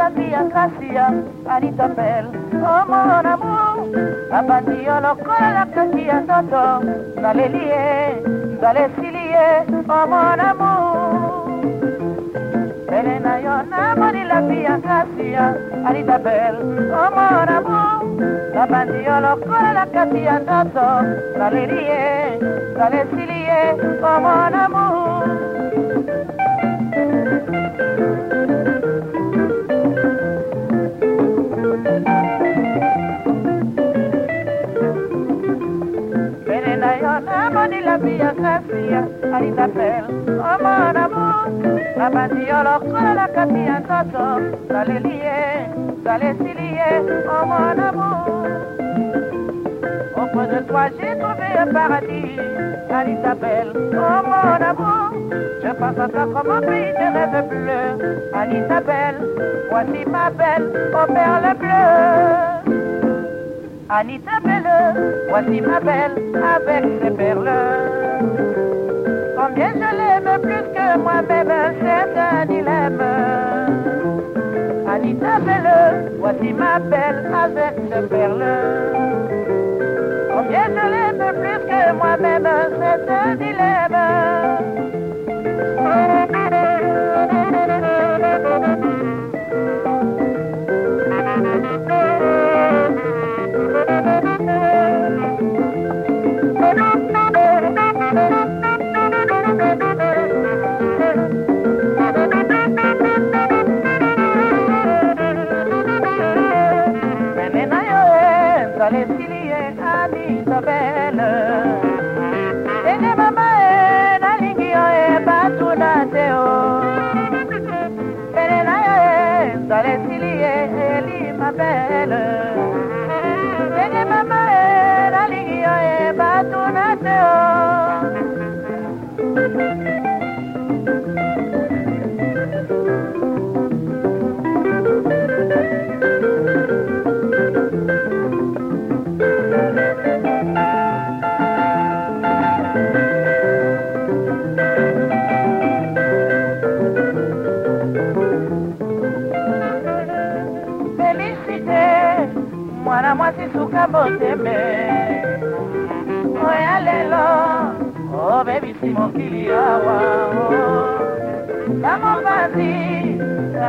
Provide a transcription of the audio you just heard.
la vie à Gracia, Anita Bell, oh mon amour. Abandio lokola la kaki ya toto, zale silie, oh mon amour. Elena yona moni la vie à Gracia, Anita Bell, oh mon amour. Abandio lokola la kaki ya toto, zale silie, oh mon amour. Moni la via Gracia, Anita Bell, oh mon amour. La bandiolo con la capilla toto, dale silie, oh mon amour. Auprès de toi j'ai trouvé un paradis, Anita Bell, oh mon amour. Je pense à toi comme un pays de rêves bleus, Anita Bell, voici ma belle, aux perles bleues. Anita Belle, voici ma belle avec ses perles. Combien je l'aime plus que moi-même, c'est un dilemme. Anita Belle, voici ma belle avec ses perles. Combien je l'aime plus que moi-même, c'est un dilemme. Dale silie, Anita Bell. Ene mama na lingio batu na teo. Ene na dale silie, Eli ma belle. Ene mama na lingio batu na teo. Mwana mwasi suka boteme oya lelo obebisi mokili awa na mopanzi